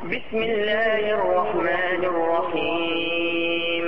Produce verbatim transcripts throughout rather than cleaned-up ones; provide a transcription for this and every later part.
بسم الله الرحمن الرحيم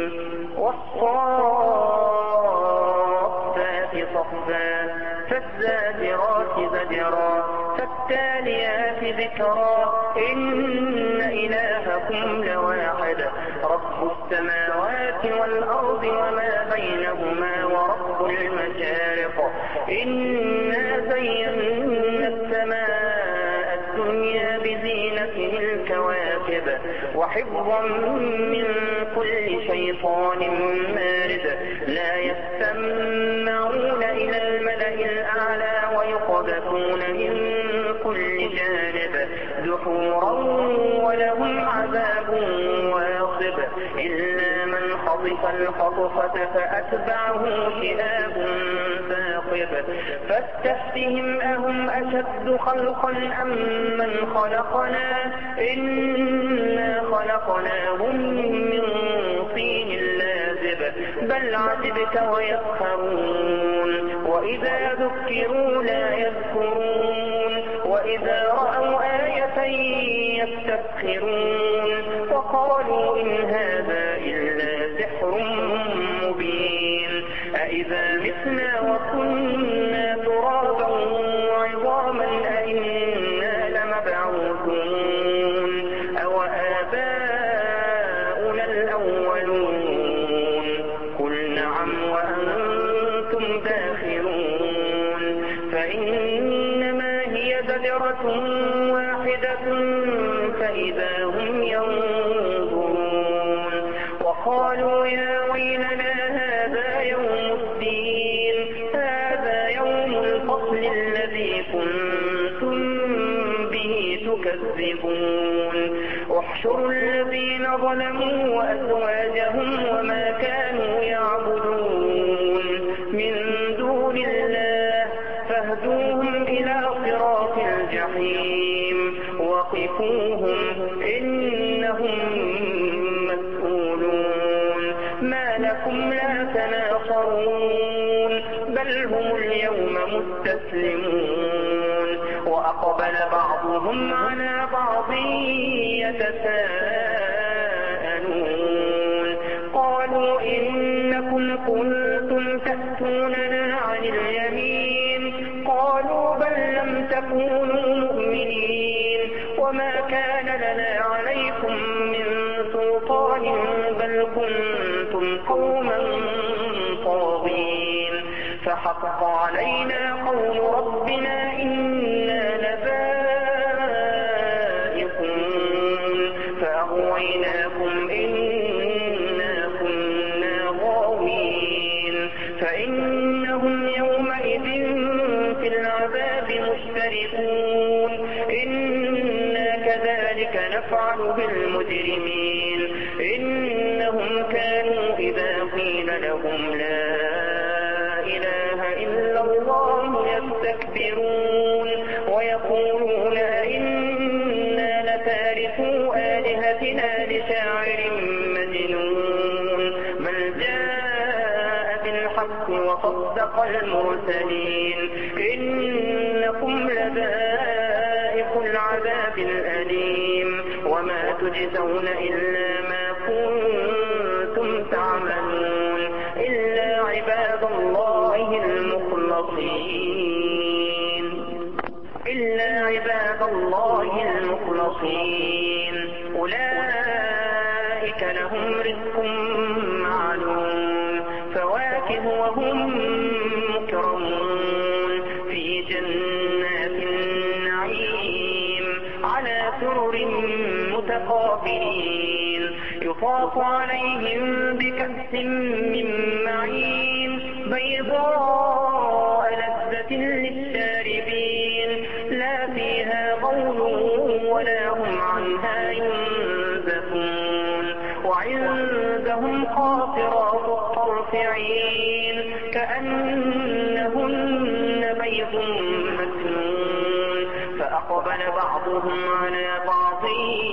والصافات صفا فالزاجرات زجرا فالتاليات ذكرا إن إلهكم لواحد رب السماوات والأرض وما بينهما ورب المشارق إنا زينا السماء الدنيا بزينة الكواكب وحفظا من كل شيطان مارد لا يستمعون إلى الملأ الأعلى ويقذفون من كل جانب دحورا ولهم عذاب واصب إلا من خطف الخطفة فأتبعه شهاب ثاقب فاستفتهم أهم أشد خلقا أم من خلقنا إنا خلقناهم من طين لازب بل عجبت ويسخرون وإذا ذكروا لا يذكرون وإذا رأوا آية يستسخرون وقالوا إن هذا إلا سحر مبين أإذا متنا وكنا ترابا وعظاما أئنا لمبعوثون أو آباؤنا الأولون قل نعم وأنتم داخرون فإنما هي زجرة واحدة فإذا هم ينظرون وقالوا يا ويلنا هذا يوم الدين هذا يوم الفصل الذي كنتم به تكذبون احشروا الذين ظلموا وأزواجهم وما كانوا يعبدون من دون الله فاهدوهم إلى صراط الجحيم وقفوهم إنهم مسؤولون ما لكم لا تناصرون بل هم اليوم مستسلمون وأقبل بعضهم على بعض يتساءلون قالوا إنكم كنتم تأتوننا عن اليمين قالوا بل لم تكونوا مؤمنين وما كان لنا عليكم من سلطان بل كنتم قوما طاغين فحق علينا قول ربنا إنا لذائقون فأغويناكم إنا كنا غاوين فإنهم يومئذ في العذاب مشتركون إنا كذلك نفعل بالمجرمين إنهم كانوا إذا قيل لهم لا إله إلا الله يستكبرون ويقولون إنا لتاركو آلهتنا لشاعر مجنون بل جاء بالحق وصدق المرسلين إنكم لذائق العذاب الأليم وما تجزون إلا ما كنتم تعملون إلا عباد الله المخلصين إلا عباد الله المخلصين أولئك لهم رزق معلوم فواكه وهم مكرمون في جنات النعيم على سرر متقابلين يطاف عليهم بكأس من معين بيضاء لذة للشاربين لا فيها غول ولا هم عنها ينزفون وعندهم قاصرات الطرف عين كأنهن بيض مكنون فأقبل بعضهم على بعض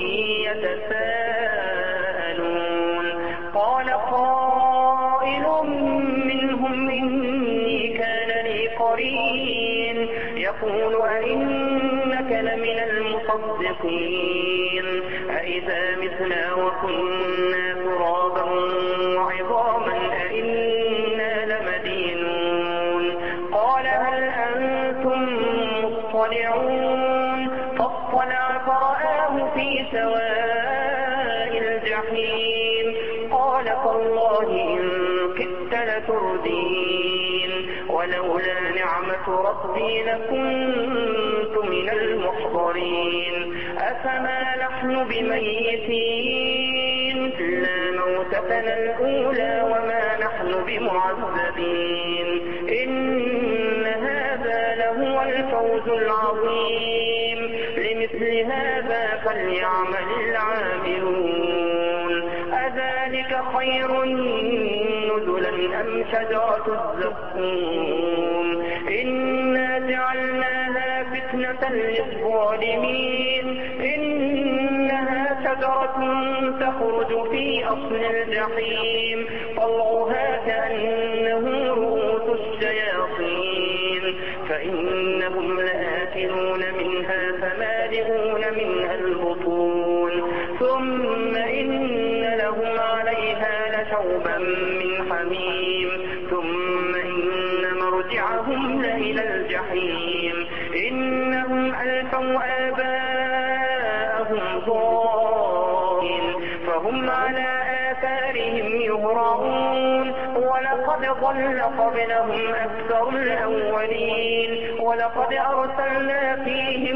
يتساءلون قال قائل منهم إني كان لي قرين يقول أئنك لمن المصدقين صادقين أإذا متنا وكنا ترابا وعظاما أإنا لمدينون قال هل أنتم مطلعون فاطلع فرآه في سواء الجحيم قال تالله إن كدت لتردين ولولا نعمة ربي لكنت من المحضرين أفما نحن بميتين إلا موتتنا الأولى وما نحن بمعذبين إن هذا لهو الفوز العظيم لمثل هذا فليعمل العاملون أذلك خير نزلا أم شجرة الزقوم إنا جعلناها فتنة للظالمين إنها شجرة تخرج في أصل الجحيم طلعها كأنه رؤوس الشياطين فإنهم لآكلون منها فمالئون منها البطون ثم إن لهم عليها لشوبا من حميم ثم إن مرجعهم لإلى الجحيم إنهم ألفوا آباءهم ضالين فهم على آثارهم يهرعون ولقد ضل قبلهم أكثر الأولين ولقد أرسلنا فيهم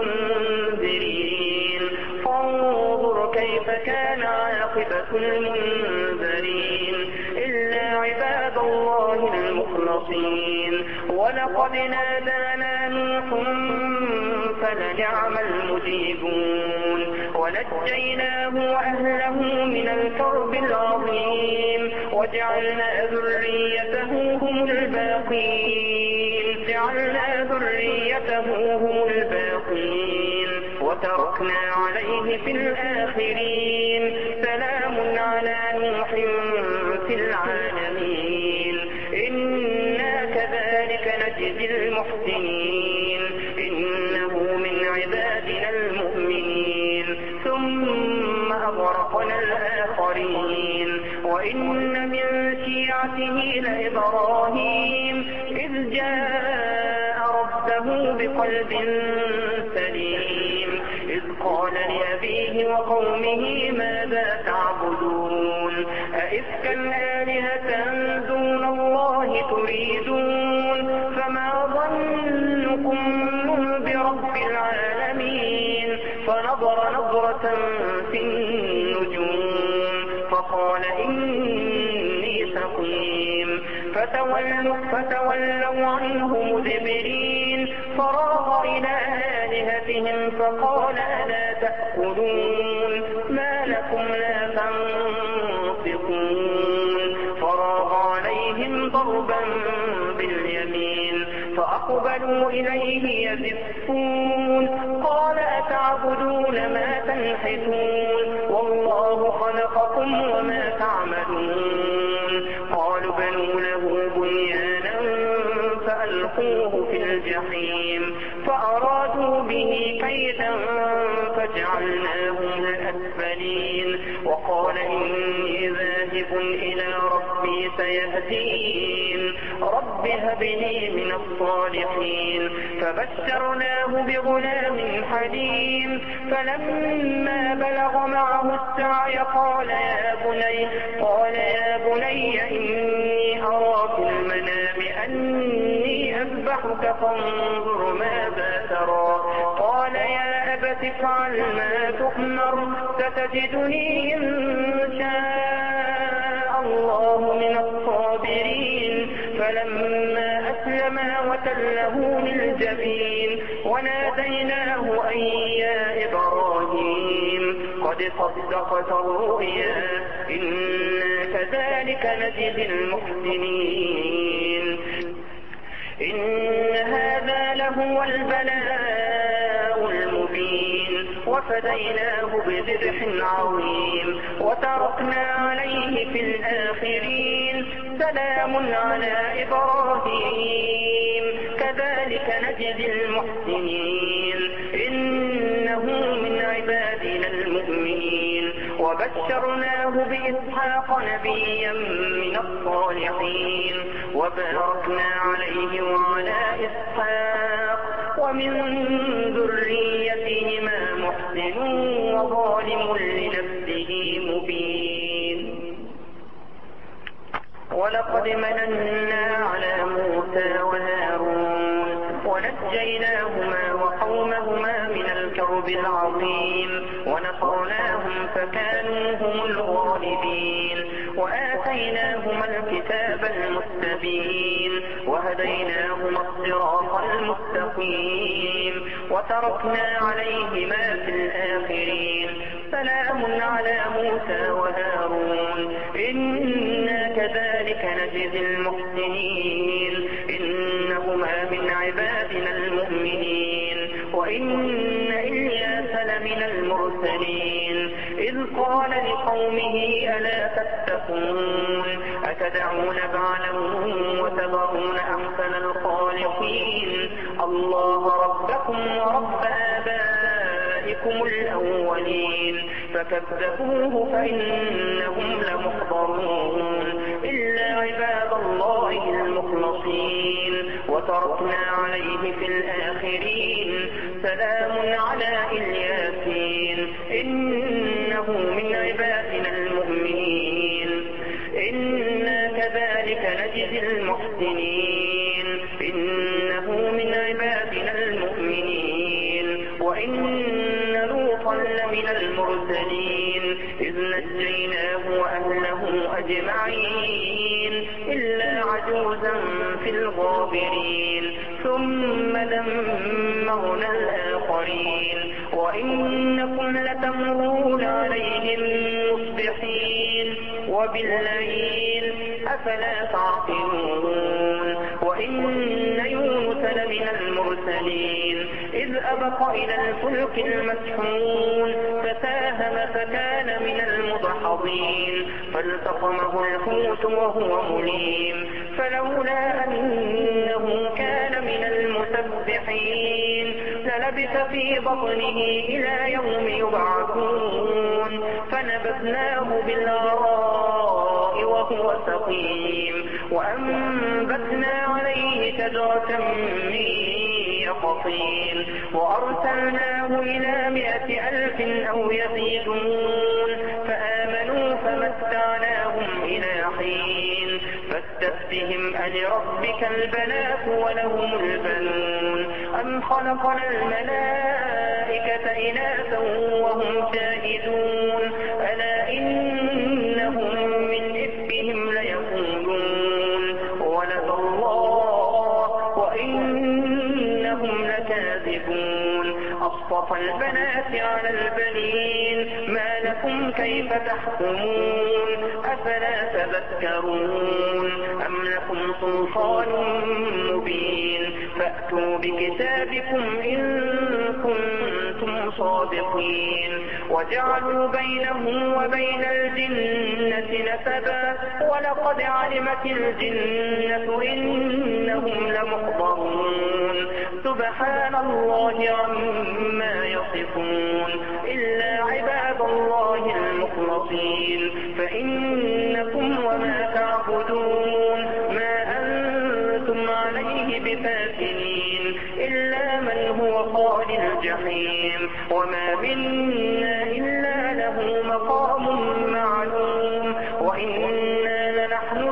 منذرين فانظر كيف كان عاقبة المنذرين إلا عباد الله المخلصين ولقد نادانا نوح فلنعم المجيبون ونجيناه وأهله من الكرب العظيم وجعلنا ذريته هم الباقين جعلنا ذريته هم الباقين وتركنا عليه في الآخرين سلام على نوح في العالمين إنا كذلك نجزي المحسنين إنه من عبادنا المؤمنين ثم أغرقنا الآخرين وإن من شيعته لإبراهيم إذ جاء ربه بقلب سليم إذ قال لأبيه وقومه ماذا تعبدون أئفكا آلهة دون الله تريدون فما ظنكم برب العالمين فنظر نظرة في النجوم فقال إني سقيم فتولوا, فتولوا عنه مدبرين فراغ إلى آلهتهم فقال ألا تأكلون ما لكم لا تنطقون فراغ عليهم ضربا باليمين فأقبلوا إليه يزفون قال أتعبدون ما تنحتون والله خلقكم وما تعملون قالوا بنوا له بنيانا فألقوه في الجحيم فأرادوا به كيدا فجعلناهم الأسفلين وقال إني ذاهب إلى ربي سيهدين رب هب لي من الصالحين فبشرناه بغلام حليم فلما بلغ معه السعي قال يا بني قال يا بني إني أرى في المنام أني أذبحك فانظر ماذا ترى قال يا أبت افعل ما تؤمر ستجدني إن شاء الله من الصابرين فلما أسلما وتله للجبين وناديناه أن يا إبراهيم قد صدقت الرؤيا إنا كذلك نجزي المحسنين إن هذا لهو البلاء المبين وفديناه بذبح عظيم وتركنا عليه في الآخرين سلام على إبراهيم كذلك نجزي المحسنين إنه من وبشرناه بإسحاق نبيا من الصالحين وباركنا عليه وعلى إسحاق ومن ذريتهما محسن وظالم لنفسه مبين. ولقد مننا على موسى وهارون ونجيناهما وقومهما من الكرب العظيم ونصرناهم فكانوا هم الغالبين وآتيناهما الكتاب المستبين وهديناهما الصراط المستقيم وتركنا عليهما في الآخرين. سلام على موسى وهارون إنا كذلك نجزي المحسنين إنهما من عبادنا المؤمنين. وإن إلياس لمن المرسلين إذ قال لقومه ألا تتقون أتدعون بعلا وتذرون أحسن الخالقين الله ربكم ورب آبائكم الأولين فكذبوه فإنهم لمحضرون إلا عباد الله المخلصين وتركنا عليه في الآخرين. سلام على الياسين إنه من عبادنا المؤمنين. إنا كذلك نجزي المحسنين إنه من عبادنا المؤمنين. وإن لوطا لمن المرسلين إذ نجيناه وأهله أجمعين إلا عجوزا في الغابرين ثم دمرنا الآخرين. وإنكم لتمرون عليهم مصبحين وبالليل أفلا تعقلون. وإن يونس لمن المرسلين إذ أبق إلى الفلك المسحون فساهم فكان من المدحضين فالتقمه الحوت وهو مليم فلولا أنه كان من المسبحين للبث في بطنه إلى يوم يبعثون فنبذناه بالعراء وهو سقيم وأنبتنا عليه شجرة من يقطين وأرسلناه إلى مائة ألف أو يزيدون فآمنوا فمتعناهم إلى حين فاستفتهم ألربك البنات ولهم البنون أم خلقنا الملائكة إناثا وهم شاهدون ألا إنهم من إفكهم ليقولون ولد الله وإنهم لكاذبون أصطفى البنات على البنين ما لكم كيف تحكمون أفلا تذكرون أم لكم سلطان مبين فأتوا بكتابكم إن كنتم صادقين وجعلوا بينه وبين الجنة نسبا ولقد علمت الجنة إنهم لمحضرون سبحان الله عما يصفون إلا عباد الله المخلصين فإنكم وما تعبدون ما أنتم عليه بفاتنين إلا من هو قال الجحيم وما منا إلا له مقام معلوم وإنا لنحن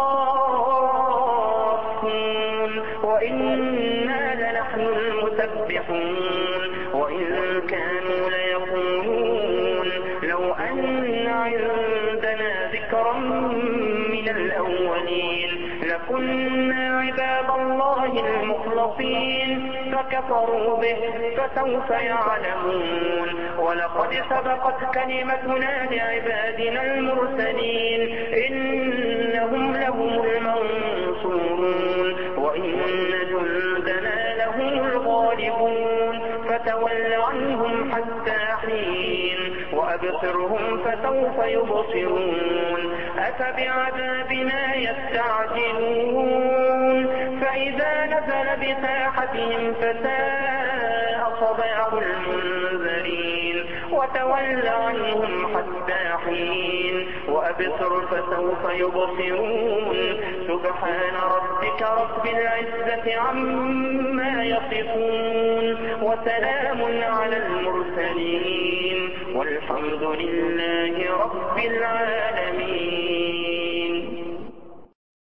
الصافون وإنا لنحن المسبحون وإن كانوا ليقولون لو أن عندنا ذكرا من الأولين لكنا عباد الله المخلصين فكفروا به فسوف يعلمون ولقد سبقت كلمتنا لعبادنا المرسلين إنهم لهم المنصورون وإن جندنا لهم الغالبون فتول عنهم حتى حين وأبصرهم فسوف يبصرون أفبعذابنا يستعجلون فإذا نزل بساحتهم فساء صباح المنذرين وتول عنهم حتى حين وأبصر فسوف يبصرون سبحان ربك رب العزة عما يصفون وسلام على المرسلين والحمد لله رب العالمين.